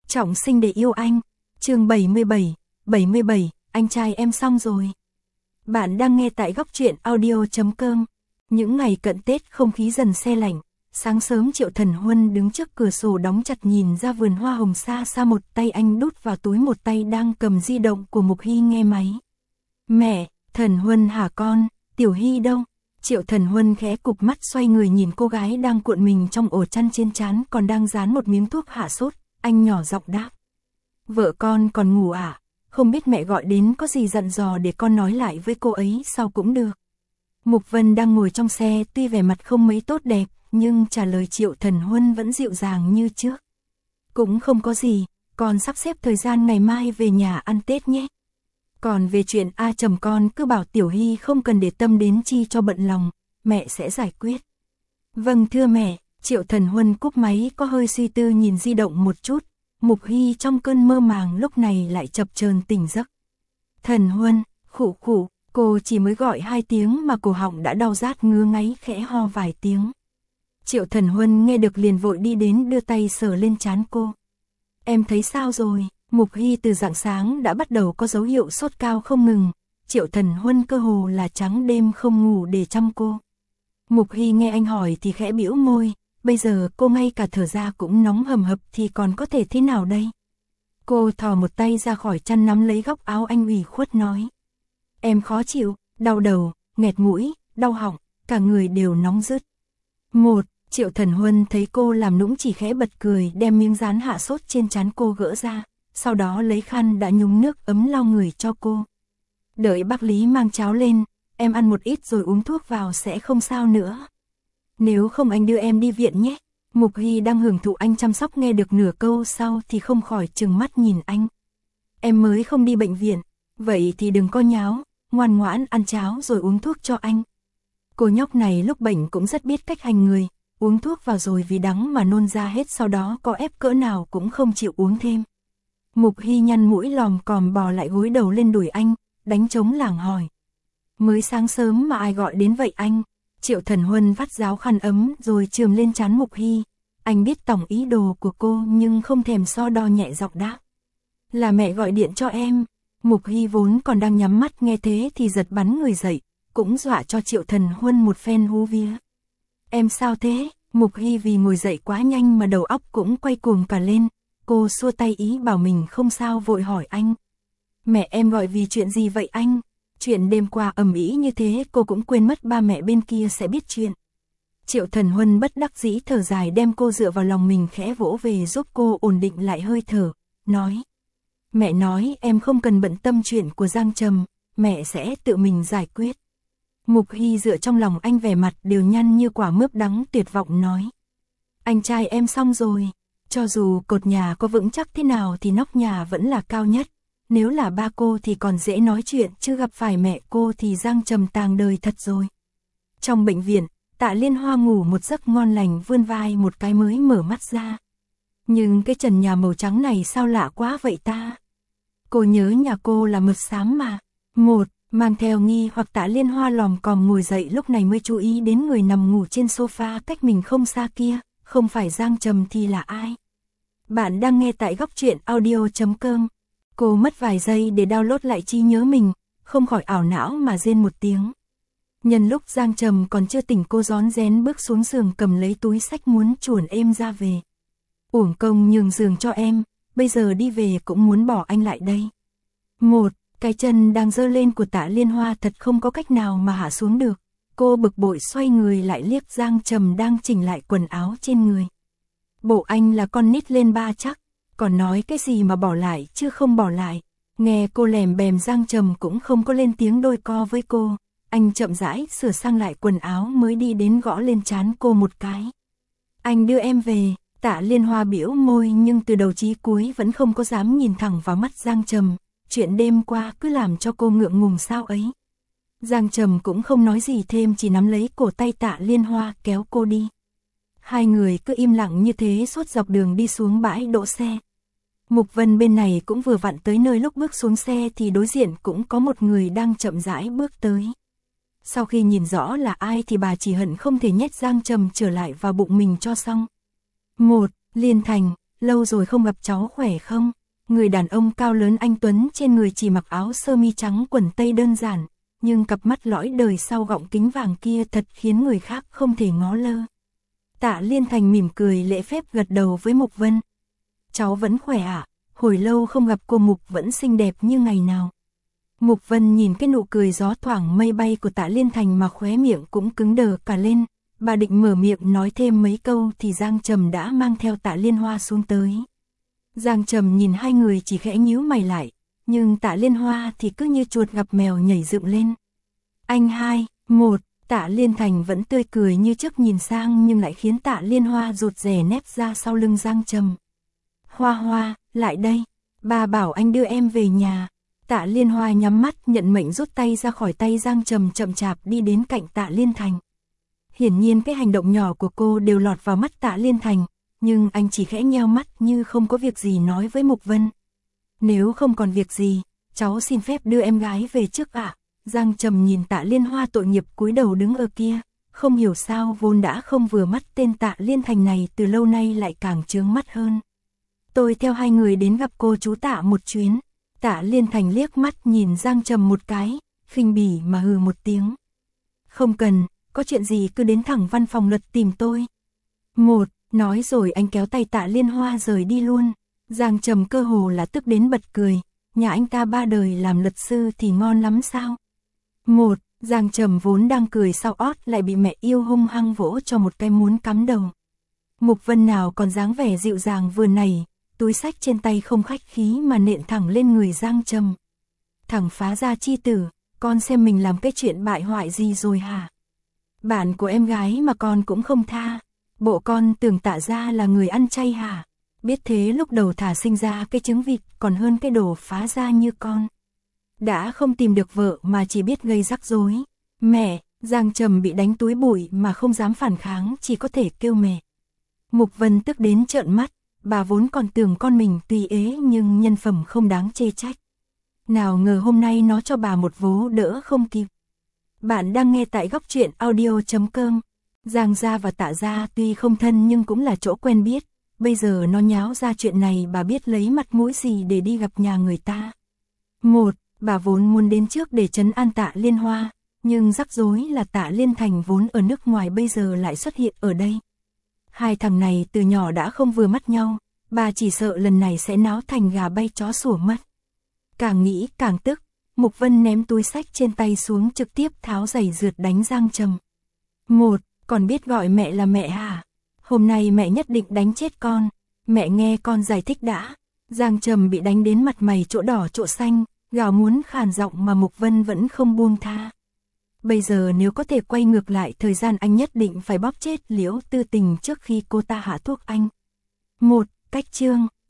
Trọng sinh để yêu anh. Chương 77, anh trai em xong rồi. Bạn đang nghe tại góc truyện audio.com. Những ngày cận Tết không khí dần se lạnh. Sáng sớm Triệu Thần Huân đứng trước cửa sổ đóng chặt nhìn ra vườn hoa hồng xa xa, một tay anh đút vào túi, một tay đang cầm di động của Mục Hy nghe máy. Mẹ, Thần Huân hả con, Tiểu Hy đâu? Triệu Thần Huân khẽ cụp mắt xoay người nhìn cô gái đang cuộn mình trong ổ chăn trên trán còn đang dán một miếng thuốc hạ sốt, anh nhỏ giọng đáp. Vợ con còn ngủ à? Không biết mẹ gọi đến có gì dặn dò để con nói lại với cô ấy sau cũng được. Mục Vân đang ngồi trong xe, tuy vẻ mặt không mấy tốt đẹp, nhưng trả lời Triệu Thần Huân vẫn dịu dàng như trước. Cũng không có gì, con sắp xếp thời gian ngày mai về nhà ăn Tết nhé. Còn về chuyện con cứ bảo Tiểu Hy không cần để tâm đến chi cho bận lòng, mẹ sẽ giải quyết. Vâng thưa mẹ. Triệu Thần Huân cúp máy, có hơi suy tư nhìn di động một chút. Mục Hy trong cơn mơ màng lúc này lại chập chờn tỉnh giấc. Thần Huân, khụ khụ, cô chỉ mới gọi 2 tiếng mà cổ họng đã đau rát ngứa ngáy, khẽ ho vài tiếng. Triệu Thần Huân nghe được liền vội đi đến đưa tay sờ lên trán cô. Em thấy sao rồi? Mục Hy từ rạng sáng đã bắt đầu có dấu hiệu sốt cao không ngừng. Triệu Thần Huân cơ hồ là trắng đêm không ngủ để chăm cô. Mục Hy nghe anh hỏi thì khẽ bĩu môi. Bây giờ cô ngay cả thở ra cũng nóng hầm hập thì còn có thể thế nào đây? Cô thò một tay ra khỏi chăn nắm lấy góc áo anh, ủy khuất nói. Em khó chịu, đau đầu, nghẹt mũi, đau họng, cả người đều nóng rứt. Triệu Thần Huân thấy cô làm nũng chỉ khẽ bật cười, đem miếng dán hạ sốt trên trán cô gỡ ra, sau đó lấy khăn đã nhúng nước ấm lau người cho cô. Đợi bác Lý mang cháo lên, em ăn một ít rồi uống thuốc vào sẽ không sao nữa. Nếu không anh đưa em đi viện nhé. Mục Hy đang hưởng thụ anh chăm sóc, nghe được nửa câu sau thì không khỏi trừng mắt nhìn anh. Em mới không đi bệnh viện, vậy thì đừng có nháo, ngoan ngoãn ăn cháo rồi uống thuốc cho anh. Cô nhóc này lúc bệnh cũng rất biết cách hành người, uống thuốc vào rồi vì đắng mà nôn ra hết, sau đó có ép cỡ nào cũng không chịu uống thêm. Mục Hy nhăn mũi lòm còm bò lại gối đầu lên đùi anh, đánh trống lảng hỏi. Mới sáng sớm mà ai gọi đến vậy anh? Triệu Thần Huân vắt ráo khăn ấm rồi chườm lên trán Mục Hy. Anh biết tổng ý đồ của cô nhưng không thèm so đo, nhẹ giọng đáp. Là mẹ gọi điện cho em. Mục Hy vốn còn đang nhắm mắt nghe thế thì giật bắn người dậy, cũng dọa cho Triệu Thần Huân một phen hú vía. Em sao thế? Mục Hy vì ngồi dậy quá nhanh mà đầu óc cũng quay cuồng cả lên. Cô xua tay ý bảo mình không sao, vội hỏi anh. Mẹ em gọi vì chuyện gì vậy anh? Chuyện đêm qua ầm ĩ như thế cô cũng quên mất ba mẹ bên kia sẽ biết chuyện. Triệu Thần Huân bất đắc dĩ thở dài, đem cô dựa vào lòng mình khẽ vỗ về giúp cô ổn định lại hơi thở, nói. Mẹ nói em không cần bận tâm chuyện của Giang Trầm, mẹ sẽ tự mình giải quyết. Mục Hy dựa trong lòng anh, vẻ mặt đều nhăn như quả mướp đắng, tuyệt vọng nói. Anh trai em xong rồi, cho dù cột nhà có vững chắc thế nào thì nóc nhà vẫn là cao nhất. Nếu là ba cô thì còn dễ nói chuyện, chứ gặp phải mẹ cô thì Giang Trầm tàng đời thật rồi. Trong bệnh viện, Tạ Liên Hoa ngủ một giấc ngon lành, vươn vai một cái mới mở mắt ra. Nhưng cái trần nhà màu trắng này sao lạ quá vậy ta? Cô nhớ nhà cô là mực xám mà. Mang theo nghi hoặc Tạ Liên Hoa lòm còm ngồi dậy, lúc này mới chú ý đến người nằm ngủ trên sofa cách mình không xa kia. Không phải Giang Trầm thì là ai? Bạn đang nghe tại góc truyện audio.com. Cô mất vài giây để download lại trí nhớ mình, không khỏi ảo não mà rên một tiếng. Nhân lúc Giang Trầm còn chưa tỉnh, cô rón rén bước xuống giường, cầm lấy túi xách muốn chuồn êm ra về. Uổng công nhường giường cho em, bây giờ đi về cũng muốn bỏ anh lại đây. Cái chân đang giơ lên của Tạ Liên Hoa thật không có cách nào mà hạ xuống được. Cô bực bội xoay người lại liếc Giang Trầm đang chỉnh lại quần áo trên người. Bộ anh là con nít lên 3 chắc, còn nói cái gì mà bỏ lại chứ không bỏ lại. Nghe cô lèm bèm, Giang Trầm cũng không có lên tiếng đôi co với cô. Anh chậm rãi sửa sang lại quần áo mới đi đến gõ lên trán cô một cái. Anh đưa em về. Tạ Liên Hoa bĩu môi nhưng từ đầu chí cuối vẫn không có dám nhìn thẳng vào mắt Giang Trầm. Chuyện đêm qua cứ làm cho cô ngượng ngùng sao ấy. Giang Trầm cũng không nói gì thêm, chỉ nắm lấy cổ tay Tạ Liên Hoa kéo cô đi. Hai người cứ im lặng như thế suốt dọc đường đi xuống bãi đỗ xe. Mục Vân bên này cũng vừa vặn tới nơi, lúc bước xuống xe thì đối diện cũng có một người đang chậm rãi bước tới. Sau khi nhìn rõ là ai thì bà chỉ hận không thể nhét Giang Trầm trở lại vào bụng mình cho xong. Liên Thành, lâu rồi không gặp cháu khỏe không? Người đàn ông cao lớn anh tuấn trên người chỉ mặc áo sơ mi trắng quần tây đơn giản, nhưng cặp mắt lõi đời sau gọng kính vàng kia thật khiến người khác không thể ngó lơ. Tạ Liên Thành mỉm cười lễ phép gật đầu với Mục Vân. Cháu vẫn khỏe ạ, hồi lâu không gặp cô Mục vẫn xinh đẹp như ngày nào. Mục Vân nhìn cái nụ cười gió thoảng mây bay của Tạ Liên Thành mà khóe miệng cũng cứng đờ cả lên. Bà định mở miệng nói thêm mấy câu thì Giang Trầm đã mang theo Tạ Liên Hoa xuống tới. Giang Trầm nhìn hai người chỉ khẽ nhíu mày lại, nhưng Tạ Liên Hoa thì cứ như chuột gặp mèo nhảy dựng lên. Anh hai, một, Tạ Liên Thành vẫn tươi cười như trước nhìn sang nhưng lại khiến Tạ Liên Hoa rụt rè nép ra sau lưng Giang Trầm. Hoa Hoa, lại đây, bà bảo anh đưa em về nhà. Tạ Liên Hoa nhắm mắt nhận mệnh rút tay ra khỏi tay Giang Trầm chậm chạp đi đến cạnh Tạ Liên Thành. Hiển nhiên cái hành động nhỏ của cô đều lọt vào mắt Tạ Liên Thành, nhưng anh chỉ khẽ nheo mắt như không có việc gì nói với Mục Vân. Nếu không còn việc gì, cháu xin phép đưa em gái về trước ạ. Giang Trầm nhìn Tạ Liên Hoa tội nghiệp cúi đầu đứng ở kia, không hiểu sao vốn đã không vừa mắt tên Tạ Liên Thành này từ lâu nay lại càng chướng mắt hơn. Tôi theo hai người đến gặp cô chú Tạ một chuyến. Tạ Liên Thành liếc mắt nhìn Giang Trầm một cái, khinh bỉ mà hừ một tiếng. Không cần, có chuyện gì cứ đến thẳng văn phòng luật tìm tôi. Một, nói rồi anh kéo tay Tạ Liên Hoa rời đi luôn. Giang Trầm cơ hồ là tức đến bật cười, nhà anh ta 3 đời làm luật sư thì ngon lắm sao? Một, Giang Trầm vốn đang cười sau ót lại bị mẹ yêu hung hăng vỗ cho một cái muốn cắm đầu. Mục Vân nào còn dáng vẻ dịu dàng vừa nảy, túi xách trên tay không khách khí mà nện thẳng lên người Giang Trầm. Thằng phá gia chi tử, con xem mình làm cái chuyện bại hoại gì rồi hả? Bạn của em gái mà con cũng không tha, bộ con tưởng Tạ gia là người ăn chay hả? Biết thế lúc đầu thả sinh ra cái trứng vịt còn hơn cái đồ phá gia như con. Đã không tìm được vợ mà chỉ biết gây rắc rối. Mẹ, Giang Trầm bị đánh túi bụi mà không dám phản kháng, chỉ có thể kêu mẹ. Mục Vân tức đến trợn mắt, bà vốn còn tưởng con mình tuy ế nhưng nhân phẩm không đáng chê trách. Nào ngờ hôm nay nó cho bà một vố đỡ không kịp. Bạn đang nghe tại góc truyện audio.com. Giang gia và Tạ gia tuy không thân nhưng cũng là chỗ quen biết. Bây giờ nó nháo ra chuyện này bà biết lấy mặt mũi gì để đi gặp nhà người ta. Một, bà vốn muốn đến trước để trấn an Tạ Liên Hoa, nhưng rắc rối là Tạ Liên Thành vốn ở nước ngoài bây giờ lại xuất hiện ở đây. Hai thằng này từ nhỏ đã không vừa mắt nhau, bà chỉ sợ lần này sẽ náo thành gà bay chó sủa mất. Càng nghĩ càng tức, Mục Vân ném túi xách trên tay xuống trực tiếp tháo giày rượt đánh Giang Trầm. Một, còn biết gọi mẹ là mẹ hả? Hôm nay mẹ nhất định đánh chết con, mẹ nghe con giải thích đã. Giang Trầm bị đánh đến mặt mày chỗ đỏ chỗ xanh, gào muốn khàn giọng mà Mục Vân vẫn không buông tha. Bây giờ nếu có thể quay ngược lại thời gian anh nhất định phải bóp chết Liễu Tư Tình trước khi cô ta hạ thuốc anh. Một, cách chương.